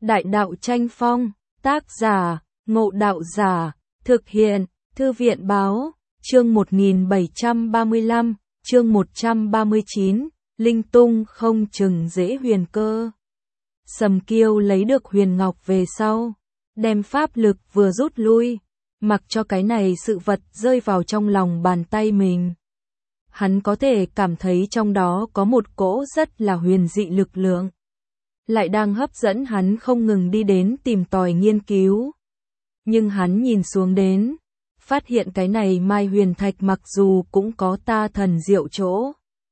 Đại đạo tranh phong, tác giả, Ngộ Đạo Giả, thực hiện, Thư viện báo, chương 1735, chương 139, linh tung không chừng dễ huyền cơ. Sầm Kiêu lấy được huyền ngọc về sau, đem pháp lực vừa rút lui, mặc cho cái này sự vật rơi vào trong lòng bàn tay mình. Hắn có thể cảm thấy trong đó có một cỗ rất là huyền dị lực lượng, lại đang hấp dẫn hắn không ngừng đi đến tìm tòi nghiên cứu. Nhưng hắn nhìn xuống đến, phát hiện cái này Mai Huyền Thạch mặc dù cũng có ta thần diệu chỗ,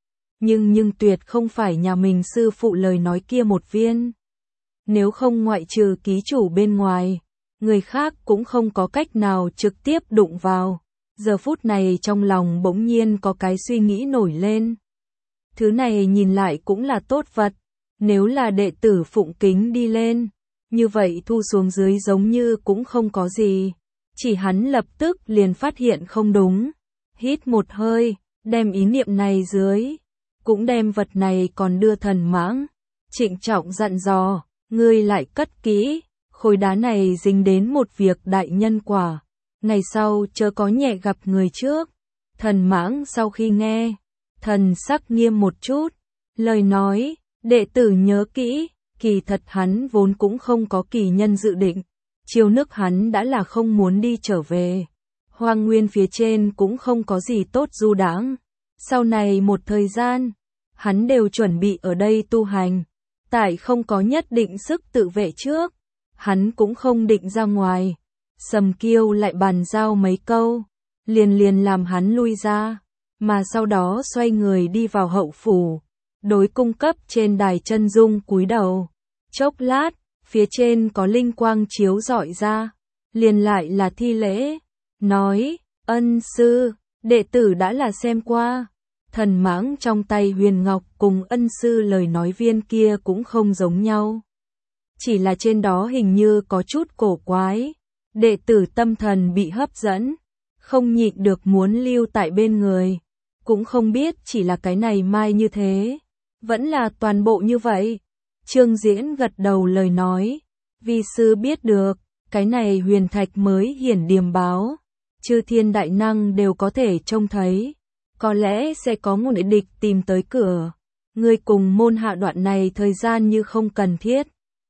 nhưng tuyệt không phải nhà mình sư phụ lời nói kia một viên. Nếu không ngoại trừ ký chủ bên ngoài, người khác cũng không có cách nào trực tiếp đụng vào. Giờ phút này trong lòng bỗng nhiên có cái suy nghĩ nổi lên. Thứ này nhìn lại cũng là tốt vật, nếu là đệ tử phụng kính đi lên, như vậy thu xuống dưới giống như cũng không có gì. Chỉ hắn lập tức liền phát hiện không đúng, hít một hơi, đem ý niệm này dưới, cũng đem vật này còn đưa Thần Mãng, trịnh trọng dặn dò, ngươi lại cất kỹ, khối đá này dính đến một việc đại nhân quả, ngày sau chớ có nhẹ gặp người trước. Thần Mãng sau khi nghe, thần sắc nghiêm một chút, lời nói, đệ tử nhớ kỹ, kỳ thật hắn vốn cũng không có kỳ nhân dự định, chiêu nước hắn đã là không muốn đi trở về. Hoang nguyên phía trên cũng không có gì tốt du đãng, sau này một thời gian, hắn đều chuẩn bị ở đây tu hành, tại không có nhất định sức tự vệ trước, hắn cũng không định ra ngoài. Sầm Kiêu lại bàn giao mấy câu, liền làm hắn lui ra, mà sau đó xoay người đi vào hậu phủ, đối cung cấp trên đài chân dung cúi đầu. Chốc lát, phía trên có linh quang chiếu rọi ra, liền lại là thi lễ, nói, ân sư, đệ tử đã là xem qua. Thần Mãng trong tay huyền ngọc cùng ân sư lời nói viên kia cũng không giống nhau. Chỉ là trên đó hình như có chút cổ quái, đệ tử tâm thần bị hấp dẫn, không nhịn được muốn lưu tại bên người, cũng không biết chỉ là cái này mai như thế, vẫn là toàn bộ như vậy. Trương Diễn gật đầu lời nói, vi sư biết được, cái này huyền thạch mới hiển điềm báo, chư thiên đại năng đều có thể trông thấy, có lẽ sẽ có một địch tìm tới cửa, ngươi cùng môn hạ đoạn này thời gian như không cần thiết,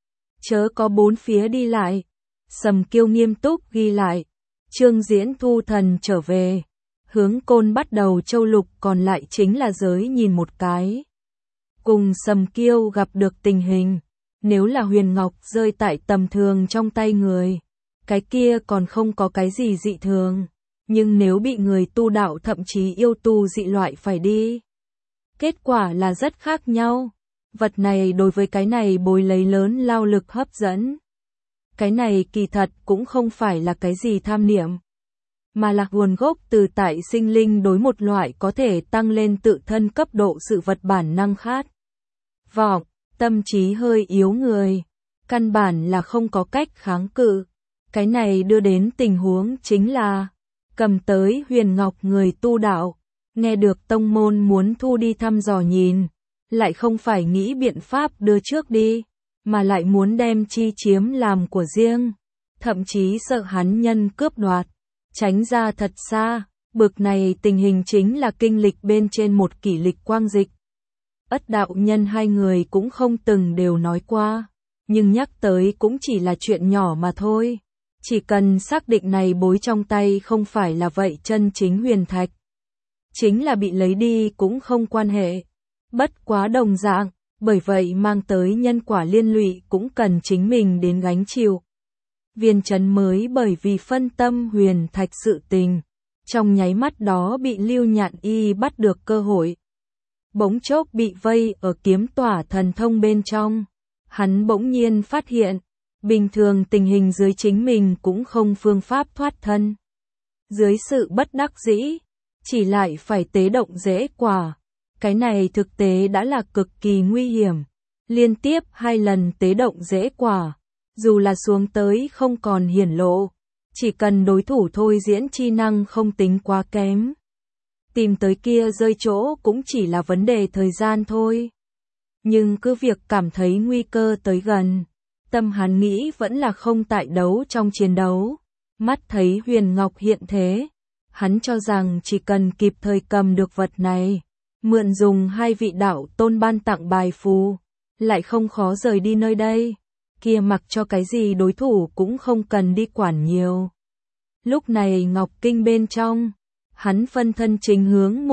chớ có bốn phía đi lại. Sầm Kiêu nghiêm túc ghi lại, Trương Diễn thu thần trở về, hướng Côn bắt đầu châu lục còn lại chính là giới nhìn một cái. Cùng Sầm Kiêu gặp được tình hình, nếu là huyền ngọc rơi tại tầm thường trong tay người, cái kia còn không có cái gì dị thường, nhưng nếu bị người tu đạo thậm chí yêu tu dị loại phải đi, kết quả là rất khác nhau. Vật này đối với cái này bối lấy lớn lao lực hấp dẫn. Cái này kỳ thật cũng không phải là cái gì tham niệm, mà là nguồn gốc từ tại sinh linh đối một loại có thể tăng lên tự thân cấp độ sự vật bản năng khát vọng, tâm trí hơi yếu người, căn bản là không có cách kháng cự. Cái này đưa đến tình huống chính là, cầm tới huyền ngọc người tu đạo, nghe được tông môn muốn thu đi thăm dò nhìn, lại không phải nghĩ biện pháp đưa trước đi, mà lại muốn đem chi chiếm làm của riêng, thậm chí sợ hắn nhân cướp đoạt, tránh ra thật xa. Bực này tình hình chính là kinh lịch bên trên một kỷ lịch quang dịch. Ất đạo nhân hai người cũng không từng đều nói qua, nhưng nhắc tới cũng chỉ là chuyện nhỏ mà thôi. Chỉ cần xác định này bối trong tay không phải là vậy chân chính huyền thạch, chính là bị lấy đi cũng không quan hệ. Bất quá đồng dạng, bởi vậy mang tới nhân quả liên lụy cũng cần chính mình đến gánh chịu. Viên Chấn mới bởi vì phân tâm huyền thạch sự tình, trong nháy mắt đó bị Lưu Nhạn Y bắt được cơ hội. Bỗng chốc bị vây ở kiếm tỏa thần thông bên trong, hắn bỗng nhiên phát hiện, bình thường tình hình dưới chính mình cũng không phương pháp thoát thân. Dưới sự bất đắc dĩ, chỉ lại phải tế động dễ quả. Cái này thực tế đã là cực kỳ nguy hiểm. Liên tiếp 2 lần tế động dễ quả, dù là xuống tới không còn hiển lộ, chỉ cần đối thủ thôi diễn chi năng không tính quá kém, tìm tới kia rơi chỗ cũng chỉ là vấn đề thời gian thôi. Nhưng cứ việc cảm thấy nguy cơ tới gần, tâm hắn nghĩ vẫn là không tại đấu trong chiến đấu. Mắt thấy huyền ngọc hiện thế, hắn cho rằng chỉ cần kịp thời cầm được vật này, mượn dùng hai vị đạo tôn ban tặng bài phù, lại không khó rời đi nơi đây. Kia mặc cho cái gì đối thủ cũng không cần đi quản nhiều. Lúc này Ngọc Kinh bên trong, hắn phân thân chính hướng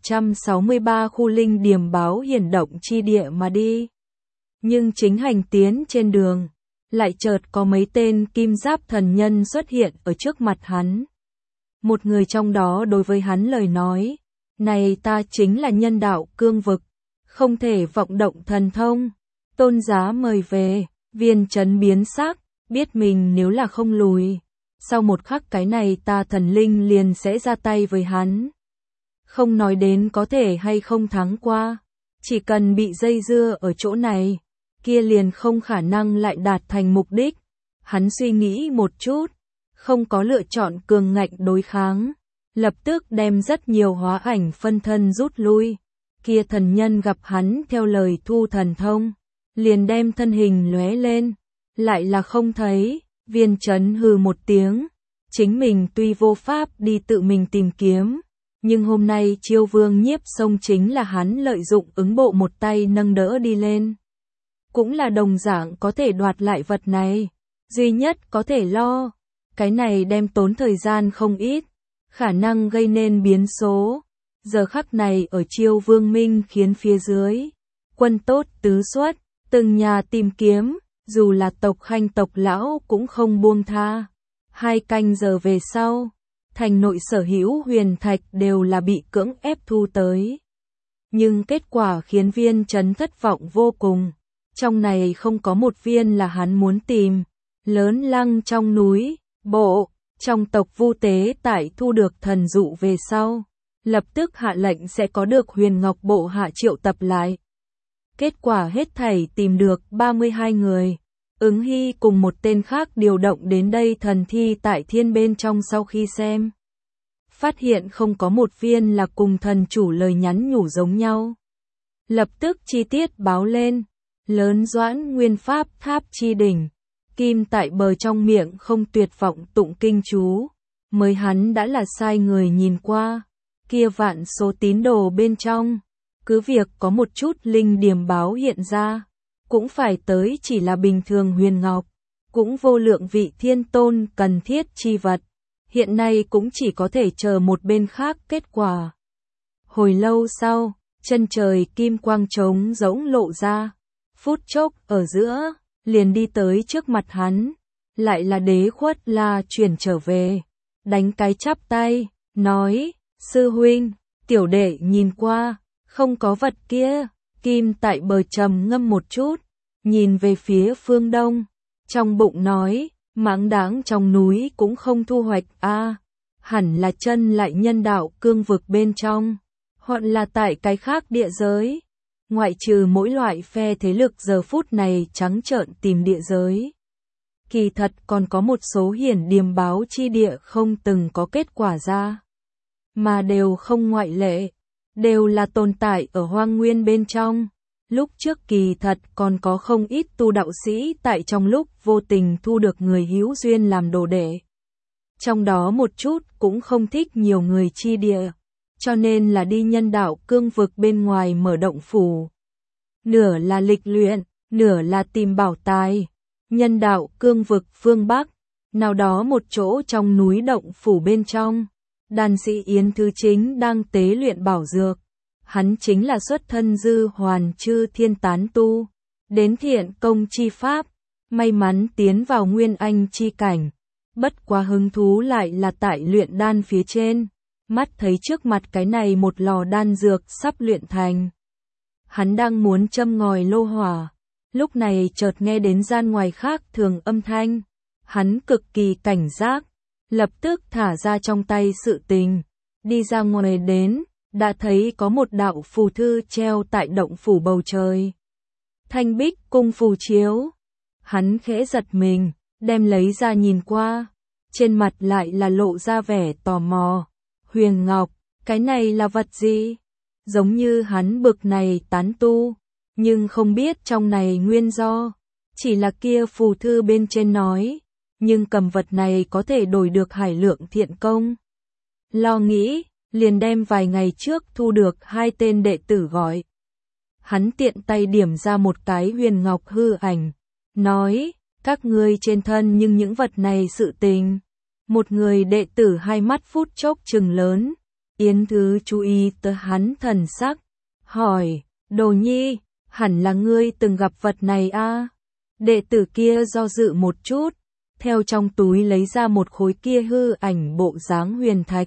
163 khu linh điểm báo hiển động chi địa mà đi. Nhưng chính hành tiến trên đường, lại chợt có mấy tên kim giáp thần nhân xuất hiện ở trước mặt hắn. Một người trong đó đối với hắn lời nói, này ta chính là nhân đạo cương vực, không thể vọng động thần thông, tôn giá mời về. Viên Chấn biến sắc, biết mình nếu là không lùi, sau một khắc cái này ta thần linh liền sẽ ra tay với hắn. Không nói đến có thể hay không thắng qua, chỉ cần bị dây dưa ở chỗ này, kia liền không khả năng lại đạt thành mục đích. Hắn suy nghĩ một chút, không có lựa chọn cường ngạnh đối kháng, lập tức đem rất nhiều hóa ảnh phân thân rút lui. Kia thần nhân gặp hắn theo lời thu thần thông, liền đem thân hình lóe lên, lại là không thấy. Viên Chấn hừ một tiếng, chính mình tuy vô pháp đi tự mình tìm kiếm, nhưng hôm nay Chiêu Vương Nhiếp Sông chính là hắn lợi dụng ứng bộ một tay nâng đỡ đi lên. Cũng là đồng dạng có thể đoạt lại vật này, duy nhất có thể lo, cái này đem tốn thời gian không ít, khả năng gây nên biến số. Giờ khắc này ở Chiêu Vương Minh khiến phía dưới, quân tốt tứ xuất, từng nhà tìm kiếm, dù là tộc Khanh tộc lão cũng không buông tha. 2 canh giờ về sau, thành nội sở hữu huyền thạch đều là bị cưỡng ép thu tới. Nhưng kết quả khiến Viên Chấn thất vọng vô cùng. Trong này không có một viên là hắn muốn tìm. Lớn Lăng trong núi, bộ, trong tộc Vu Tế tại thu được thần dụ về sau, lập tức hạ lệnh sẽ có được Huyền Ngọc bộ hạ triệu tập lại. Kết quả hết thảy tìm được 32 người. Ứng Hy cùng một tên khác điều động đến đây thần thi tại thiên bên trong sau khi xem. Phát hiện không có một viên là cùng thần chủ lời nhắn nhủ giống nhau. Lập tức chi tiết báo lên. Lớn Doãn Nguyên Pháp Tháp chi đỉnh. Kim tại bờ trong miệng không tuyệt vọng tụng kinh chú. Mới hắn đã là sai người nhìn qua. Kia vạn số tín đồ bên trong. Cứ việc có một chút linh điểm báo hiện ra, cũng phải tới chỉ là bình thường huyền ngọc, cũng vô lượng vị thiên tôn cần thiết chi vật. Hiện nay cũng chỉ có thể chờ một bên khác kết quả. Hồi lâu sau, chân trời kim quang trống rỗng lộ ra, phút chốc ở giữa, liền đi tới trước mặt hắn, lại là Đế Khuất La chuyển trở về, đánh cái chắp tay, nói, sư huynh, tiểu đệ nhìn qua, không có vật kia. Kim tại bờ trầm ngâm một chút, nhìn về phía phương đông, trong bụng nói, mãng đáng trong núi cũng không thu hoạch a, hẳn là chân lại nhân đạo cương vực bên trong, hoặc là tại cái khác địa giới. Ngoại trừ mỗi loại phe thế lực giờ phút này trắng trợn tìm địa giới, kỳ thật còn có một số hiển điềm báo chi địa không từng có kết quả ra, mà đều không ngoại lệ, đều là tồn tại ở hoang nguyên bên trong. Lúc trước kỳ thật còn có không ít tu đạo sĩ tại trong lúc vô tình thu được người hữu duyên làm đồ đệ. Trong đó một chút cũng không thích nhiều người chi địa, cho nên là đi nhân đạo cương vực bên ngoài mở động phủ. Nửa là lịch luyện, nửa là tìm bảo tài. Nhân đạo cương vực phương Bắc, nào đó một chỗ trong núi động phủ bên trong, đàn sĩ Yến Thứ Chính đang tế luyện bảo dược. Hắn chính là xuất thân Dư Hoàn Chư Thiên tán tu, đến thiện công chi pháp, may mắn tiến vào nguyên anh chi cảnh. Bất quá hứng thú lại là tại luyện đan phía trên, mắt thấy trước mặt cái này một lò đan dược sắp luyện thành. Hắn đang muốn châm ngòi lô hỏa, lúc này chợt nghe đến gian ngoài khác thường âm thanh. Hắn cực kỳ cảnh giác, lập tức thả ra trong tay sự tình, đi ra ngoài đến, đã thấy có một đạo phù thư treo tại động phủ bầu trời. Thanh bích cung phù chiếu. Hắn khẽ giật mình, đem lấy ra nhìn qua, trên mặt lại là lộ ra vẻ tò mò. Huyền Ngọc, cái này là vật gì? Giống như hắn bực này tán tu, nhưng không biết trong này nguyên do. Chỉ là kia phù thư bên trên nói, nhưng cầm vật này có thể đổi được hải lượng thiện công. Lo nghĩ, liền đem vài ngày trước thu được 2 tên đệ tử gọi. Hắn tiện tay điểm ra một cái huyền ngọc hư ảnh, nói, các ngươi trên thân nhưng những vật này sự tình. Một người đệ tử hai mắt phút chốc trừng lớn, Yến Thứ chú ý tới hắn thần sắc, hỏi, Đồ Nhi, hẳn là ngươi từng gặp vật này a? Đệ tử kia do dự một chút, theo trong túi lấy ra một khối kia hư ảnh bộ dáng huyền thạch.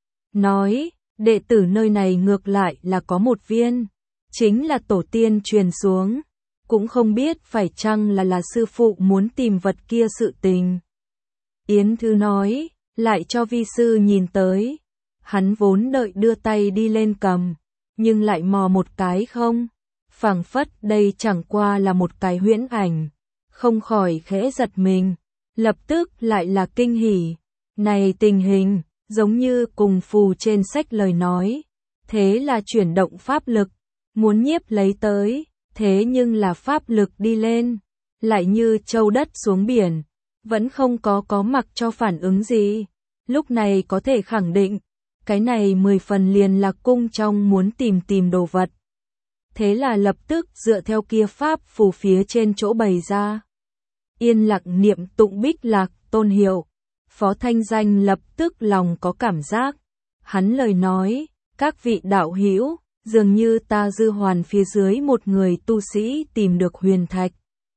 Nói, đệ tử nơi này ngược lại là có một viên, chính là tổ tiên truyền xuống, cũng không biết phải chăng là sư phụ muốn tìm vật kia sự tình. Yến Thư nói, lại cho vi sư nhìn tới. Hắn vốn đợi đưa tay đi lên cầm, nhưng lại mò một cái không. Phảng phất đây chẳng qua là một cái huyễn ảnh, không khỏi khẽ giật mình, lập tức lại là kinh hỉ. Này tình hình, giống như cùng phù trên sách lời nói, thế là chuyển động pháp lực, muốn nhiếp lấy tới, thế nhưng là pháp lực đi lên, lại như châu đất xuống biển, vẫn không có mặc cho phản ứng gì. Lúc này có thể khẳng định, cái này 10 phần liền là cung trong muốn tìm đồ vật. Thế là lập tức dựa theo kia pháp phù phía trên chỗ bày ra. Yên lặng niệm tụng Bích Lạc Tôn hiệu, Phó Thanh Danh lập tức lòng có cảm giác. Hắn lời nói, các vị đạo hữu, dường như ta dư hoàn phía dưới một người tu sĩ tìm được huyền thạch.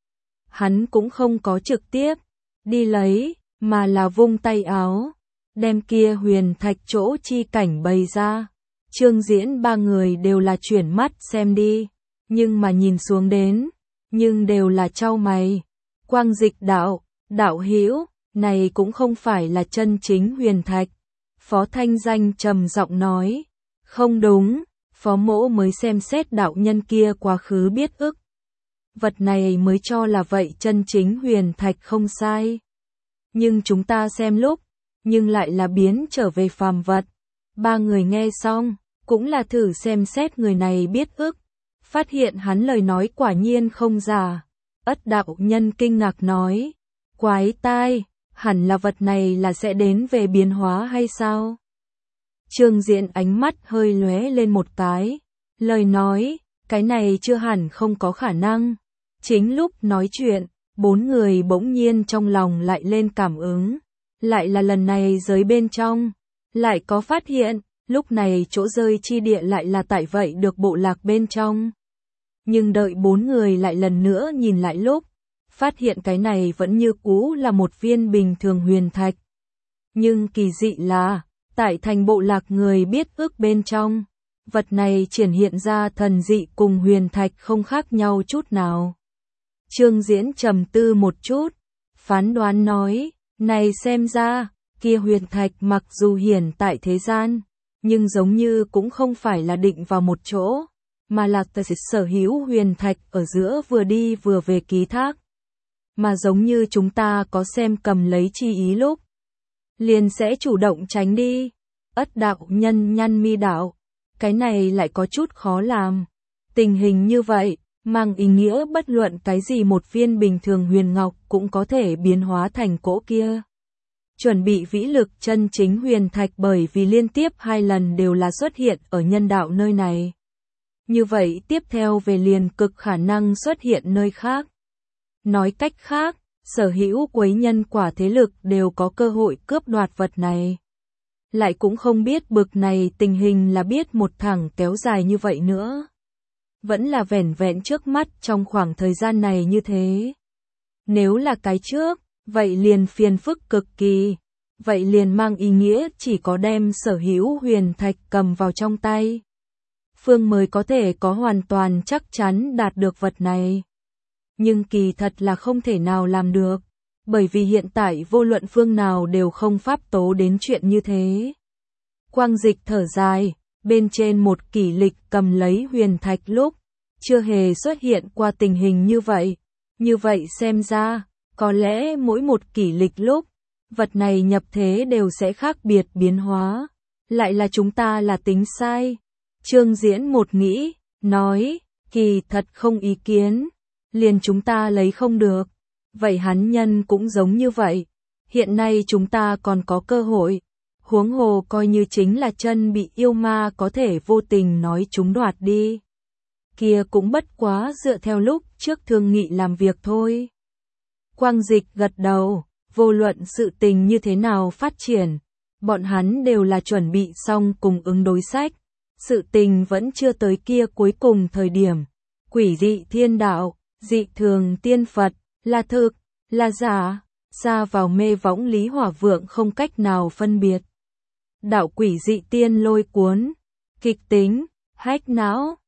Hắn cũng không có trực tiếp đi lấy, mà là vung tay áo, đem kia huyền thạch chỗ chi cảnh bày ra. Trương Diễn ba người đều là chuyển mắt xem đi, nhưng mà nhìn xuống đến, nhưng đều là chau mày. Quang Dịch đạo hữu, này cũng không phải là chân chính huyền thạch. Phó Thanh Danh trầm giọng nói, không đúng, Phó Mỗ mới xem xét đạo nhân kia quá khứ biết ức. Vật này mới cho là vậy chân chính huyền thạch không sai. Nhưng chúng ta xem lúc, nhưng lại là biến trở về phàm vật. Ba người nghe xong, cũng là thử xem xét người này biết ức, phát hiện hắn lời nói quả nhiên không giả. Ất đạo nhân kinh ngạc nói, quái tai, hẳn là vật này là sẽ đến về biến hóa hay sao? Trương Diễn ánh mắt hơi lóe lên một cái, lời nói, cái này chưa hẳn không có khả năng. Chính lúc nói chuyện, bốn người bỗng nhiên trong lòng lại lên cảm ứng, lại là lần này giới bên trong, lại có phát hiện, lúc này chỗ rơi chi địa lại là tại vậy được bộ lạc bên trong. Nhưng đợi bốn người lại lần nữa nhìn lại lúc, phát hiện cái này vẫn như cũ là một viên bình thường huyền thạch. Nhưng kỳ dị là, tại thành bộ lạc người biết ước bên trong, vật này triển hiện ra thần dị cùng huyền thạch không khác nhau chút nào. Trương Diễn trầm tư một chút, phán đoán nói, này xem ra, kia huyền thạch mặc dù hiển tại thế gian, nhưng giống như cũng không phải là định vào một chỗ, mà là sở hữu huyền thạch ở giữa vừa đi vừa về ký thác. Mà giống như chúng ta có xem cầm lấy chi ý lúc, liền sẽ chủ động tránh đi. Ất đạo nhân nhăn mi đạo, cái này lại có chút khó làm. Tình hình như vậy, mang ý nghĩa bất luận cái gì một viên bình thường huyền ngọc cũng có thể biến hóa thành cỗ kia. Chuẩn bị vĩ lực chân chính huyền thạch bởi vì liên tiếp 2 lần đều là xuất hiện ở nhân đạo nơi này. Như vậy tiếp theo về liền cực khả năng xuất hiện nơi khác. Nói cách khác, sở hữu quấy nhân quả thế lực đều có cơ hội cướp đoạt vật này. Lại cũng không biết bực này tình hình là biết một thẳng kéo dài như vậy nữa. Vẫn là vẻn vẹn trước mắt trong khoảng thời gian này như thế. Nếu là cái trước, vậy liền phiền phức cực kỳ. Vậy liền mang ý nghĩa chỉ có đem sở hữu huyền thạch cầm vào trong tay. Phương mới có thể có hoàn toàn chắc chắn đạt được vật này. Nhưng kỳ thật là không thể nào làm được. Bởi vì hiện tại vô luận phương nào đều không pháp tố đến chuyện như thế. Quang Dịch thở dài, bên trên một kỷ lịch cầm lấy huyền thạch lúc, chưa hề xuất hiện qua tình hình như vậy. Như vậy xem ra, có lẽ mỗi một kỷ lịch lúc, vật này nhập thế đều sẽ khác biệt biến hóa. Lại là chúng ta là tính sai. Trương Diễn một nghĩ, nói, kỳ thật không ý kiến. liền chúng ta lấy không được. Vậy hắn nhân cũng giống như vậy. Hiện nay chúng ta còn có cơ hội. Huống hồ coi như chính là chân bị yêu ma có thể vô tình nói chúng đoạt đi. Kia cũng bất quá dựa theo lúc trước thương nghị làm việc thôi. Quang Dịch gật đầu, vô luận sự tình như thế nào phát triển, bọn hắn đều là chuẩn bị xong cùng ứng đối sách. Sự tình vẫn chưa tới kia cuối cùng thời điểm. Quỷ dị thiên đạo, dị thường tiên Phật, là thực, là giả, xa vào mê võng Lý Hỏa Vượng không cách nào phân biệt. Đạo quỷ dị tiên lôi cuốn, kịch tính, hách não,